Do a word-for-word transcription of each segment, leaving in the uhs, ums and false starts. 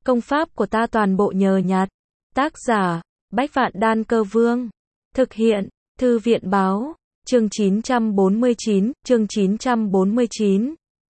Công pháp của ta toàn bộ nhờ nhặt. Tác giả, Bách Vạn Đan Cơ Vương. Thực hiện, Thư viện Báo. Chương chín trăm bốn mươi chín, chương chín trăm bốn mươi chín.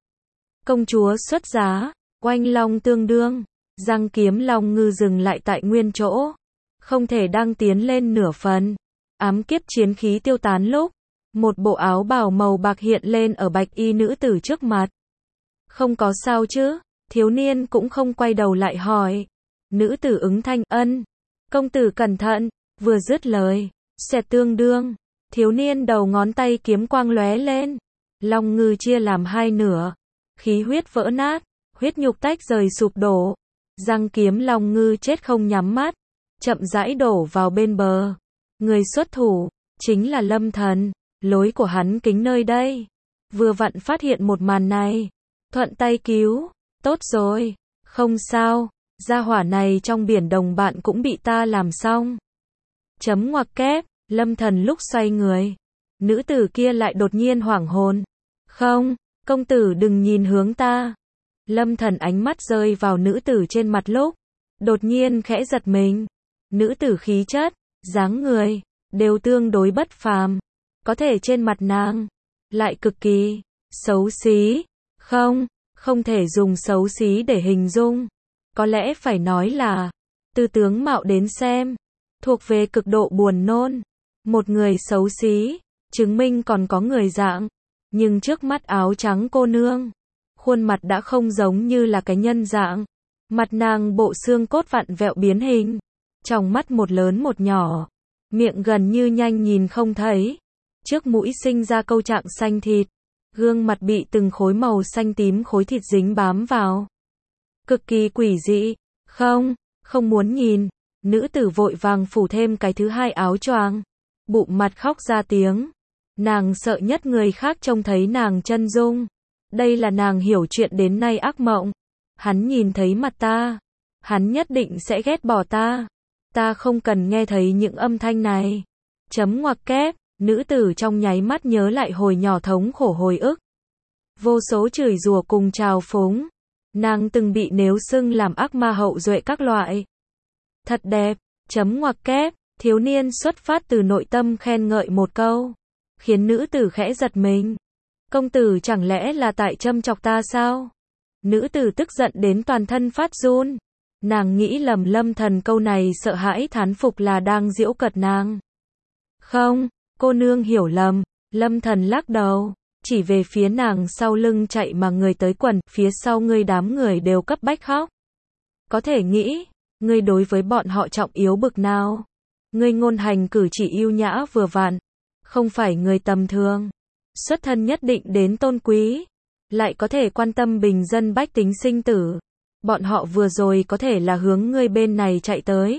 Công chúa xuất giá, oanh long tương đương, răng kiếm long ngư dừng lại tại nguyên chỗ. Không thể đang tiến lên nửa phần. Ám kiếp chiến khí tiêu tán lúc, một bộ áo bào màu bạc hiện lên ở bạch y nữ tử trước mặt. Không có sao chứ? Thiếu niên cũng không quay đầu lại hỏi. Nữ tử ứng thanh ân. Công tử cẩn thận, vừa dứt lời, xẹt tương đương. Thiếu niên đầu ngón tay kiếm quang lóe lên. Long ngư chia làm hai nửa. Khí huyết vỡ nát, huyết nhục tách rời sụp đổ. Răng kiếm long ngư chết không nhắm mắt, chậm rãi đổ vào bên bờ. Người xuất thủ, chính là Lâm Thần. Lối của hắn kính nơi đây. Vừa vặn phát hiện một màn này. Thuận tay cứu. Tốt rồi, không sao. Gia hỏa này trong biển đồng bạn cũng bị ta làm xong. Chấm ngoặc kép. Lâm Thần lúc xoay người, nữ tử kia lại đột nhiên hoảng hồn. Không, công tử đừng nhìn hướng ta. Lâm Thần ánh mắt rơi vào nữ tử trên mặt lúc, đột nhiên khẽ giật mình. Nữ tử khí chất, dáng người, đều tương đối bất phàm. Có thể trên mặt nàng, lại cực kỳ xấu xí. Không, không thể dùng xấu xí để hình dung. Có lẽ phải nói là, từ tướng mạo đến xem, thuộc về cực độ buồn nôn. Một người xấu xí, chứng minh còn có người dạng. Nhưng trước mắt áo trắng cô nương, khuôn mặt đã không giống như là cái nhân dạng. Mặt nàng bộ xương cốt vặn vẹo biến hình, trong mắt một lớn một nhỏ, miệng gần như nhanh nhìn không thấy. Trước mũi sinh ra câu trạng xanh thịt, gương mặt bị từng khối màu xanh tím khối thịt dính bám vào. Cực kỳ quỷ dị. Không, không muốn nhìn. Nữ tử vội vàng phủ thêm cái thứ hai áo choàng. Bụng mặt khóc ra tiếng. Nàng sợ nhất người khác trông thấy nàng chân dung. Đây là nàng hiểu chuyện đến nay ác mộng. Hắn nhìn thấy mặt ta, hắn nhất định sẽ ghét bỏ ta. Ta không cần nghe thấy những âm thanh này. Chấm ngoặc kép. Nữ tử trong nháy mắt nhớ lại hồi nhỏ thống khổ hồi ức. Vô số chửi rủa cùng trào phúng. Nàng từng bị nếu xưng làm ác ma hậu duệ các loại. Thật đẹp. Chấm ngoặc kép. Thiếu niên xuất phát từ nội tâm khen ngợi một câu, khiến nữ tử khẽ giật mình. Công tử chẳng lẽ là tại châm chọc ta sao? Nữ tử tức giận đến toàn thân phát run. Nàng nghĩ lầm Lâm Thần câu này sợ hãi thán phục là đang giễu cợt nàng. Không, cô nương hiểu lầm. Lâm Thần lắc đầu, chỉ về phía nàng sau lưng chạy mà người tới quần, phía sau ngươi đám người đều cấp bách khóc. Có thể nghĩ, ngươi đối với bọn họ trọng yếu bực nào. Ngươi ngôn hành cử chỉ yêu nhã vừa vặn, không phải người tầm thường. Xuất thân nhất định đến tôn quý, lại có thể quan tâm bình dân bách tính sinh tử. Bọn họ vừa rồi có thể là hướng ngươi bên này chạy tới.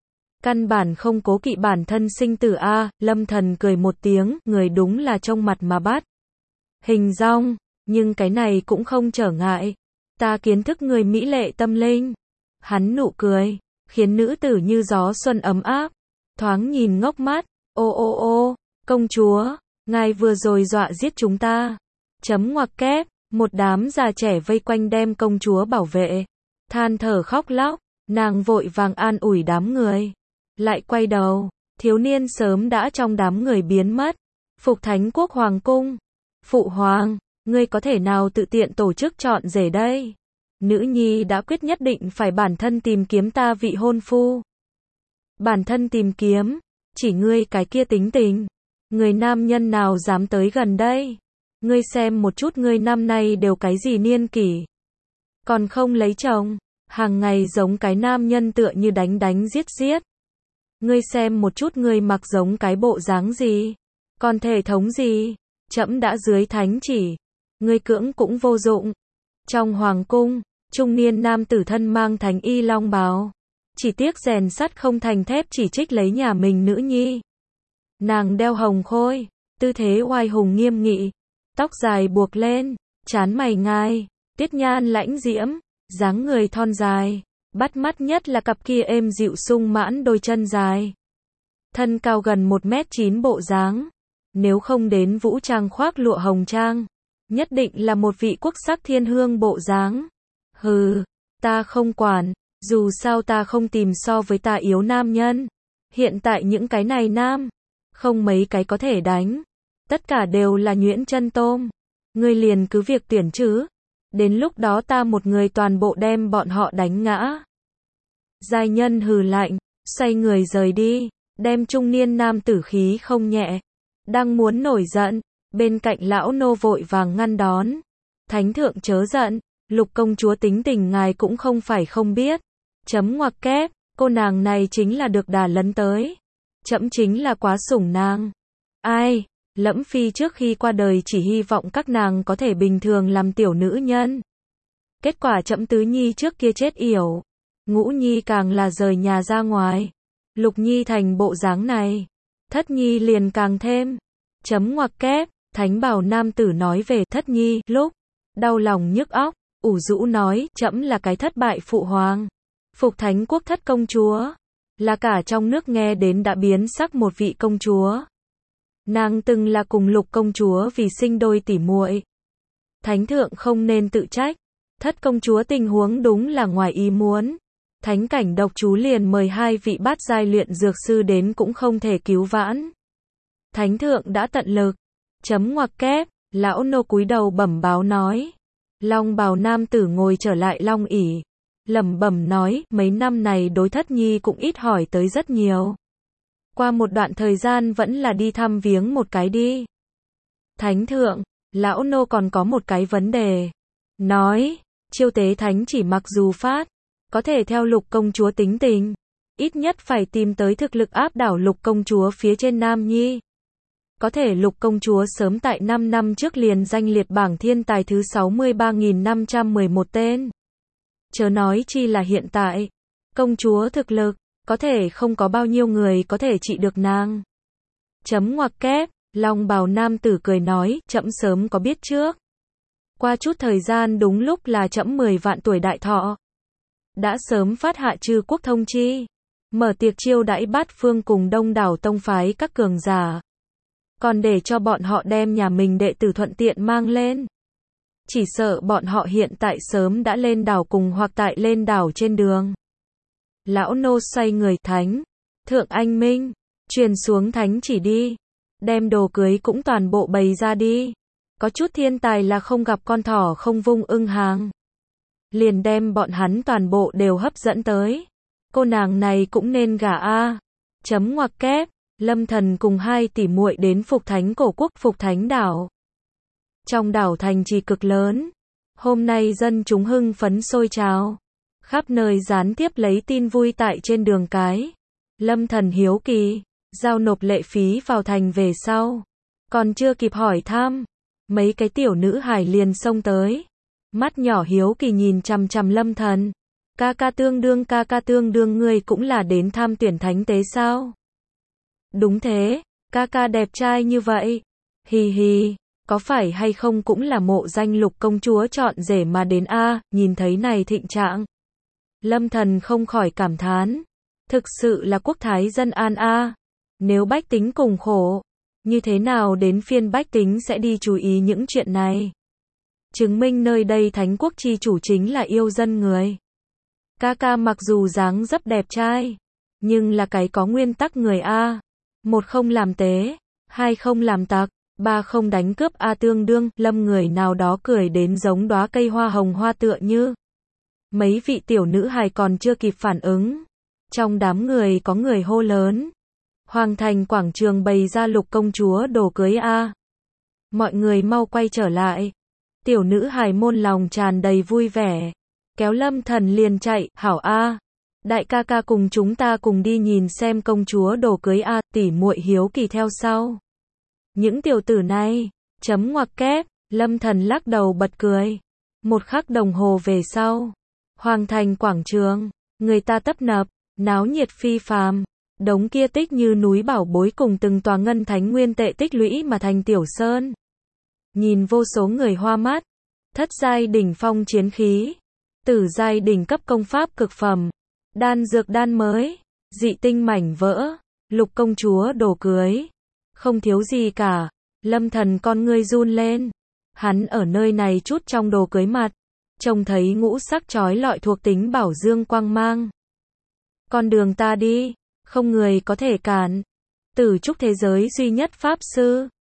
Căn bản không cố kỵ bản thân sinh tử a. À, Lâm Thần cười một tiếng, người đúng là trông mặt mà bắt hình dong, nhưng cái này cũng không trở ngại. Ta kiến thức người mỹ lệ tâm linh. Hắn nụ cười, khiến nữ tử như gió xuân ấm áp. Thoáng nhìn ngốc mắt. Ô ô ô, công chúa, ngài vừa rồi dọa giết chúng ta. Chấm ngoặc kép. Một đám già trẻ vây quanh đem công chúa bảo vệ. Than thở khóc lóc. Nàng vội vàng an ủi đám người. Lại quay đầu. Thiếu niên sớm đã trong đám người biến mất. Phục Thánh Quốc Hoàng Cung. Phụ hoàng, ngươi có thể nào tự tiện tổ chức chọn rể đây? Nữ nhi đã quyết nhất định phải bản thân tìm kiếm ta vị hôn phu. Bản thân tìm kiếm, chỉ ngươi cái kia tính tình. Người nam nhân nào dám tới gần đây? Ngươi xem một chút ngươi năm nay đều cái gì niên kỷ. Còn không lấy chồng, hàng ngày giống cái nam nhân tựa như đánh đánh giết giết. Ngươi xem một chút ngươi mặc giống cái bộ dáng gì. Còn thể thống gì? Trẫm đã dưới thánh chỉ. Ngươi cưỡng cũng vô dụng. Trong hoàng cung, trung niên nam tử thân mang thánh y long bào. Chỉ tiếc rèn sắt không thành thép chỉ trích lấy nhà mình nữ nhi. Nàng đeo hồng khôi, tư thế oai hùng nghiêm nghị, tóc dài buộc lên, trán mày ngai, tiết nhan lãnh diễm, dáng người thon dài, bắt mắt nhất là cặp kia êm dịu sung mãn đôi chân dài. Thân cao gần một mét chín bộ dáng, nếu không đến vũ trang khoác lụa hồng trang, nhất định là một vị quốc sắc thiên hương bộ dáng. Hừ, ta không quản. Dù sao ta không tìm so với ta yếu nam nhân. Hiện tại những cái này nam, không mấy cái có thể đánh. Tất cả đều là nhuyễn chân tôm. Ngươi liền cứ việc tuyển chứ. Đến lúc đó ta một người toàn bộ đem bọn họ đánh ngã. Giai nhân hừ lạnh, xoay người rời đi, đem trung niên nam tử khí không nhẹ. Đang muốn nổi giận, bên cạnh lão nô vội vàng ngăn đón. Thánh thượng chớ giận, Lục công chúa tính tình ngài cũng không phải không biết. Chấm ngoặc kép, cô nàng này chính là được đà lấn tới. Chấm chính là quá sủng nàng. Ai, Lẫm Phi trước khi qua đời chỉ hy vọng các nàng có thể bình thường làm tiểu nữ nhân. Kết quả chấm tứ nhi trước kia chết yểu. Ngũ nhi càng là rời nhà ra ngoài. Lục nhi thành bộ dáng này. Thất nhi liền càng thêm. Chấm ngoặc kép, thánh bảo nam tử nói về thất nhi, lúc đau lòng nhức óc, ủ rũ nói, chấm là cái thất bại phụ hoàng. Phục Thánh quốc thất công chúa. Là cả trong nước nghe đến đã biến sắc một vị công chúa. Nàng từng là cùng Lục công chúa vì sinh đôi tỉ muội. Thánh thượng không nên tự trách. Thất công chúa tình huống đúng là ngoài ý muốn. Thánh cảnh độc chú liền mời hai vị bát giai luyện dược sư đến cũng không thể cứu vãn. Thánh thượng đã tận lực. Chấm ngoặc kép, lão nô cúi đầu bẩm báo nói. Long bào nam tử ngồi trở lại long ỷ, lẩm bẩm nói, mấy năm này đối thất nhi cũng ít hỏi tới rất nhiều. Qua một đoạn thời gian vẫn là đi thăm viếng một cái đi. Thánh thượng, lão nô còn có một cái vấn đề. Nói, chiêu tế thánh chỉ mặc dù phát, có thể theo Lục công chúa tính tình, ít nhất phải tìm tới thực lực áp đảo Lục công chúa phía trên Nam Nhi. Có thể Lục công chúa sớm tại năm năm trước liền danh liệt bảng thiên tài thứ sáu mươi ba nghìn năm trăm mười một tên. Chớ nói chi là hiện tại, công chúa thực lực, có thể không có bao nhiêu người có thể trị được nàng. Chấm ngoặc kép, Long bào nam tử cười nói, chấm sớm có biết trước. Qua chút thời gian đúng lúc là chấm mười vạn tuổi đại thọ. Đã sớm phát hạ chư quốc thông chi, mở tiệc chiêu đãi bát phương cùng đông đảo tông phái các cường giả. Còn để cho bọn họ đem nhà mình đệ tử thuận tiện mang lên. Chỉ sợ bọn họ hiện tại sớm đã lên đảo cùng hoặc tại lên đảo trên đường. Lão nô xoay người, thánh thượng anh minh, truyền xuống thánh chỉ đi. Đem đồ cưới cũng toàn bộ bày ra đi. Có chút thiên tài là không gặp con thỏ không vung ưng hàng. Liền đem bọn hắn toàn bộ đều hấp dẫn tới. Cô nàng này cũng nên gả a. Chấm ngoặc kép, Lâm Thần cùng hai tỷ muội đến Phục Thánh cổ quốc, Phục Thánh đảo. Trong đảo thành trì cực lớn, hôm nay dân chúng hưng phấn sôi trào, khắp nơi gián tiếp lấy tin vui tại trên đường cái. Lâm Thần hiếu kỳ, giao nộp lệ phí vào thành về sau, còn chưa kịp hỏi thăm, mấy cái tiểu nữ hài liền xông tới, mắt nhỏ hiếu kỳ nhìn chằm chằm Lâm Thần. Ca ca tương đương, ca ca tương đương, ngươi cũng là đến tham tuyển thánh tế sao? Đúng thế, ca ca đẹp trai như vậy. Hì hì, có phải hay không cũng là mộ danh Lục công chúa chọn rể mà đến a, nhìn thấy này thịnh trạng. Lâm Thần không khỏi cảm thán, thực sự là quốc thái dân an a. Nếu bách tính cùng khổ, như thế nào đến phiên bách tính sẽ đi chú ý những chuyện này? Chứng minh nơi đây thánh quốc chi chủ chính là yêu dân người. Ca ca mặc dù dáng dấp đẹp trai, nhưng là cái có nguyên tắc người a. Một không làm tế, hai không làm tặc, ba không đánh cướp a tương đương. Lâm người nào đó cười đến giống đóa cây hoa hồng hoa tựa như. Mấy vị tiểu nữ hài còn chưa kịp phản ứng. Trong đám người có người hô lớn. Hoàng thành quảng trường bày ra Lục công chúa đồ cưới a. Mọi người mau quay trở lại. Tiểu nữ hài môn lòng tràn đầy vui vẻ. Kéo Lâm Thần liền chạy, hảo a. Đại ca ca cùng chúng ta cùng đi nhìn xem công chúa đồ cưới a, tỷ muội hiếu kỳ theo sau. Những tiểu tử này, chấm ngoặc kép, Lâm Thần lắc đầu bật cười. Một khắc đồng hồ về sau, Hoàng thành quảng trường, người ta tấp nập, náo nhiệt phi phàm. Đống kia tích như núi bảo bối cùng từng tòa ngân thánh nguyên tệ tích lũy mà thành tiểu sơn. Nhìn vô số người hoa mắt, thất giai đỉnh phong chiến khí, tử giai đỉnh cấp công pháp cực phẩm, đan dược đan mới, dị tinh mảnh vỡ, Lục công chúa đồ cưới. Không thiếu gì cả, Lâm Thần con ngươi run lên. Hắn ở nơi này chút trong đồ cưới mặt, trông thấy ngũ sắc chói lọi thuộc tính bảo dương quang mang. Con đường ta đi, không người có thể cản. Tử trúc thế giới duy nhất pháp sư.